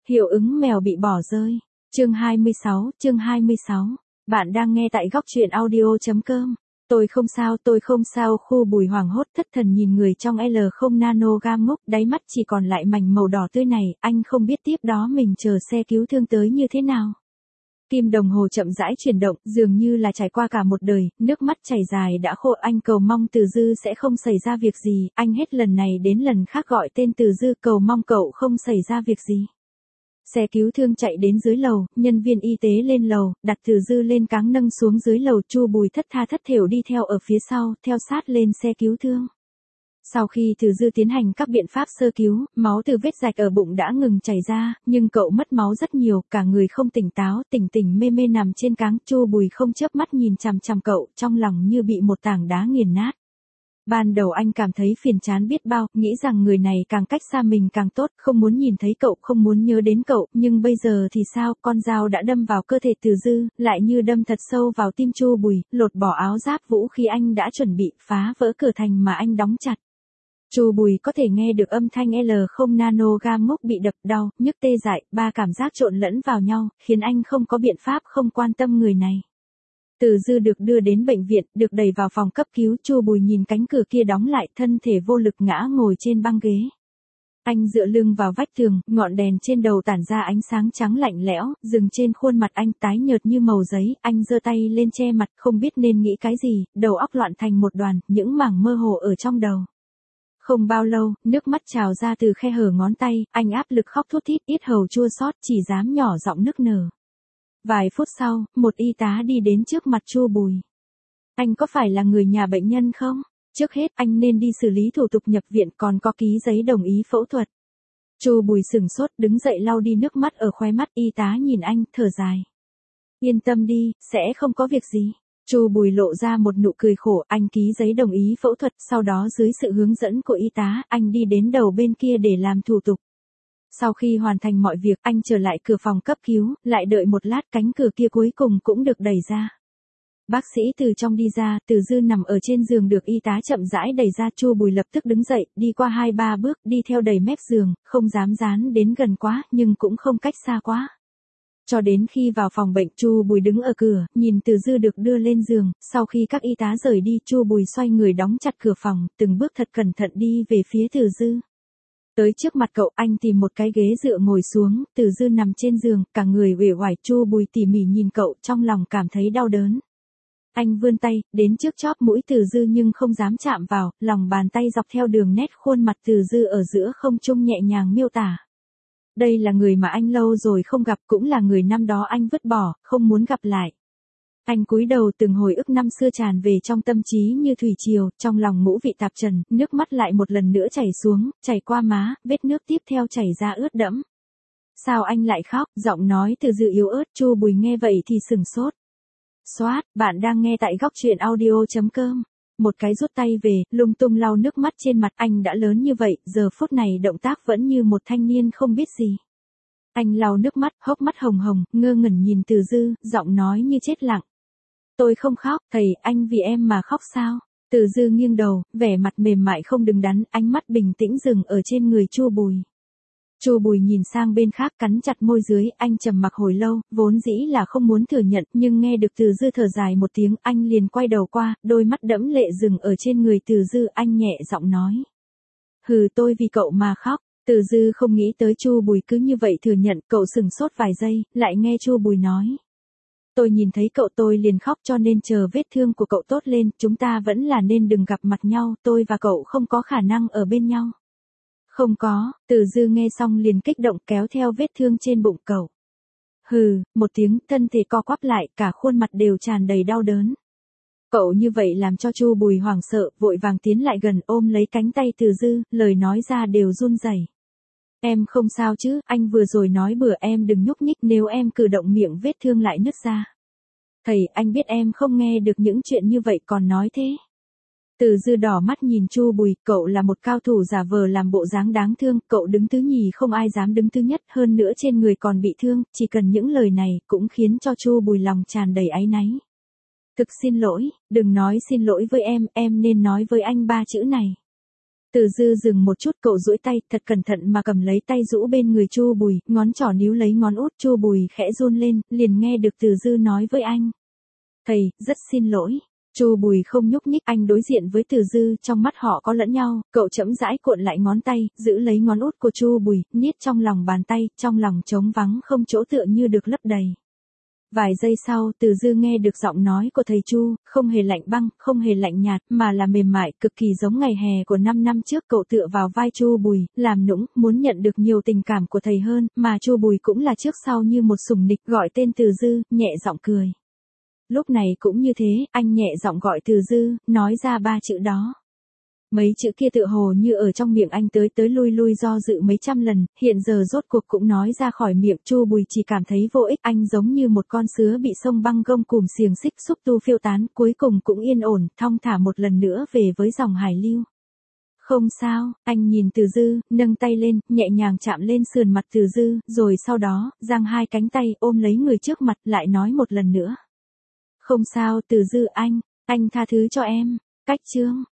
Hiệu ứng mèo bị bỏ rơi. Chương 26. Bạn đang nghe tại góc truyện audio.com. Tôi không sao. Khu Bùi hoảng hốt thất thần nhìn người trong L0 nano gam ngốc, đáy mắt chỉ còn lại mảnh màu đỏ tươi này, anh không biết tiếp đó mình chờ xe cứu thương tới như thế nào. Kim đồng hồ chậm rãi chuyển động, dường như là trải qua cả một đời, nước mắt chảy dài đã khô. Anh cầu mong Từ Dư sẽ không xảy ra việc gì, anh hết lần này đến lần khác gọi tên Từ Dư, cầu mong cậu không xảy ra việc gì. Xe cứu thương chạy đến dưới lầu, nhân viên y tế lên lầu, đặt Từ Dư lên cáng nâng xuống dưới lầu. Chu Bùi thất tha thất thểu đi theo ở phía sau, theo sát lên xe cứu thương. Sau khi Từ Dư tiến hành các biện pháp sơ cứu, máu từ vết rạch ở bụng đã ngừng chảy ra, nhưng cậu mất máu rất nhiều, cả người không tỉnh táo, tỉnh mê mê nằm trên cáng. Chu Bùi không chớp mắt nhìn chằm chằm cậu, trong lòng như bị một tảng đá nghiền nát. Ban đầu anh cảm thấy phiền chán biết bao, nghĩ rằng người này càng cách xa mình càng tốt, không muốn nhìn thấy cậu, không muốn nhớ đến cậu, nhưng bây giờ thì sao, con dao đã đâm vào cơ thể Từ Dư, lại như đâm thật sâu vào tim Chu Bùi, lột bỏ áo giáp vũ khí anh đã chuẩn bị, phá vỡ cửa thành mà anh đóng chặt. Chu Bùi có thể nghe được âm thanh L0 nano gam ngốc bị đập, đau, nhức tê dại, ba cảm giác trộn lẫn vào nhau, khiến anh không có biện pháp không quan tâm người này. Từ Dư được đưa đến bệnh viện, được đẩy vào phòng cấp cứu. Chu Bùi nhìn cánh cửa kia đóng lại, thân thể vô lực ngã ngồi trên băng ghế. Anh dựa lưng vào vách tường, ngọn đèn trên đầu tản ra ánh sáng trắng lạnh lẽo, dừng trên khuôn mặt anh tái nhợt như màu giấy. Anh giơ tay lên che mặt, không biết nên nghĩ cái gì, đầu óc loạn thành một đoàn, những mảng mơ hồ ở trong đầu. Không bao lâu, nước mắt trào ra từ khe hở ngón tay, anh áp lực khóc thút thít, yết hầu chua xót, chỉ dám nhỏ giọng nức nở. Vài phút sau, một y tá đi đến trước mặt Chu Bùi. Anh có phải là người nhà bệnh nhân không? Trước hết, anh nên đi xử lý thủ tục nhập viện, còn có ký giấy đồng ý phẫu thuật. Chu Bùi sửng sốt, đứng dậy lau đi nước mắt ở khóe mắt. Y tá nhìn anh, thở dài. Yên tâm đi, sẽ không có việc gì. Chu Bùi lộ ra một nụ cười khổ, anh ký giấy đồng ý phẫu thuật, sau đó dưới sự hướng dẫn của y tá, anh đi đến đầu bên kia để làm thủ tục. Sau khi hoàn thành mọi việc, anh trở lại cửa phòng cấp cứu, lại đợi một lát, cánh cửa kia cuối cùng cũng được đẩy ra. Bác sĩ từ trong đi ra, Từ Dư nằm ở trên giường được y tá chậm rãi đẩy ra. Chu Bùi lập tức đứng dậy, đi qua 2-3 bước, đi theo đầy mép giường, không dám dán đến gần quá, nhưng cũng không cách xa quá. Cho đến khi vào phòng bệnh, Chu Bùi đứng ở cửa, nhìn Từ Dư được đưa lên giường. Sau khi các y tá rời đi, Chu Bùi xoay người đóng chặt cửa phòng, từng bước thật cẩn thận đi về phía Từ Dư. Tới trước mặt cậu, anh tìm một cái ghế dựa ngồi xuống. Từ Dư nằm trên giường, cả người uể oải. Chu Bùi tỉ mỉ nhìn cậu, trong lòng cảm thấy đau đớn. Anh vươn tay, đến trước chóp mũi Từ Dư nhưng không dám chạm vào, lòng bàn tay dọc theo đường nét khuôn mặt Từ Dư ở giữa không trung nhẹ nhàng miêu tả. Đây là người mà anh lâu rồi không gặp, cũng là người năm đó anh vứt bỏ, không muốn gặp lại. Anh cúi đầu, từng hồi ức năm xưa tràn về trong tâm trí như thủy triều, trong lòng ngũ vị tạp trần, nước mắt lại một lần nữa chảy xuống, chảy qua má, vết nước tiếp theo chảy ra ướt đẫm. Sao anh lại khóc? Giọng nói Từ Dư yếu ớt. Chu Bùi nghe vậy thì sửng sốt. Soát, bạn đang nghe tại góc truyện audio.com. Một cái rút tay về, lung tung lau nước mắt trên mặt. Anh đã lớn như vậy, giờ phút này động tác vẫn như một thanh niên không biết gì. Anh lau nước mắt, hốc mắt hồng hồng, ngơ ngẩn nhìn Từ Dư, giọng nói như chết lặng. Tôi không khóc, thầy, anh vì em mà khóc sao? Từ Dư nghiêng đầu, vẻ mặt mềm mại không đứng đắn, ánh mắt bình tĩnh dừng ở trên người Chu Bùi. Chu Bùi nhìn sang bên khác, cắn chặt môi dưới, anh trầm mặc hồi lâu, vốn dĩ là không muốn thừa nhận, nhưng nghe được Từ Dư thở dài một tiếng, anh liền quay đầu qua, đôi mắt đẫm lệ dừng ở trên người Từ Dư, anh nhẹ giọng nói. Hừ, tôi vì cậu mà khóc. Từ Dư không nghĩ tới Chu Bùi cứ như vậy thừa nhận, cậu sừng sốt vài giây, lại nghe Chu Bùi nói. Tôi nhìn thấy cậu tôi liền khóc, cho nên chờ vết thương của cậu tốt lên, chúng ta vẫn là nên đừng gặp mặt nhau, tôi và cậu không có khả năng ở bên nhau. Không có. Từ Dư nghe xong liền kích động, kéo theo vết thương trên bụng cậu. Hừ, một tiếng, thân thể co quắp lại, cả khuôn mặt đều tràn đầy đau đớn. Cậu như vậy làm cho Chu Bùi hoảng sợ, vội vàng tiến lại gần, ôm lấy cánh tay Từ Dư, lời nói ra đều run rẩy. Em không sao chứ, anh vừa rồi nói bừa em đừng nhúc nhích, nếu em cử động miệng vết thương lại nứt ra. Thầy, anh biết em không nghe được những chuyện như vậy còn nói thế. Từ Dư đỏ mắt nhìn Chu Bùi, cậu là một cao thủ giả vờ làm bộ dáng đáng thương, cậu đứng thứ nhì không ai dám đứng thứ nhất, hơn nữa trên người còn bị thương, chỉ cần những lời này cũng khiến cho Chu Bùi lòng tràn đầy áy náy. Thực xin lỗi, đừng nói xin lỗi với em nên nói với anh 3 chữ này. Từ Dư dừng một chút, cậu duỗi tay, thật cẩn thận mà cầm lấy tay rũ bên người Chu Bùi, ngón trỏ níu lấy ngón út. Chu Bùi khẽ run lên, liền nghe được Từ Dư nói với anh. Thầy, rất xin lỗi. Chu Bùi không nhúc nhích, anh đối diện với Từ Dư, trong mắt họ có lẫn nhau, cậu chậm rãi cuộn lại ngón tay, giữ lấy ngón út của Chu Bùi, niết trong lòng bàn tay, trong lòng trống vắng không chỗ tựa như được lấp đầy. Vài giây sau, Từ Dư nghe được giọng nói của thầy Chu, không hề lạnh băng, không hề lạnh nhạt, mà là mềm mại, cực kỳ giống ngày hè của 5 năm trước. Cậu tựa vào vai Chu Bùi, làm nũng, muốn nhận được nhiều tình cảm của thầy hơn, mà Chu Bùi cũng là trước sau như một sủng nịch, gọi tên Từ Dư, nhẹ giọng cười. Lúc này cũng như thế, anh nhẹ giọng gọi Từ Dư, nói ra 3 chữ đó. Mấy chữ kia tựa hồ như ở trong miệng anh tới tới lui lui do dự mấy trăm lần, hiện giờ rốt cuộc cũng nói ra khỏi miệng. Chu Bùi chỉ cảm thấy vô ích, anh giống như một con sứa bị sông băng gông cùm xiềng xích xúc tu phiêu tán, cuối cùng cũng yên ổn, thong thả một lần nữa về với dòng hải lưu. Không sao, anh nhìn Từ Dư, nâng tay lên, nhẹ nhàng chạm lên sườn mặt Từ Dư, rồi sau đó, giang hai cánh tay, ôm lấy người trước mặt, lại nói một lần nữa. Không sao Từ Dư anh tha thứ cho em. Cách chương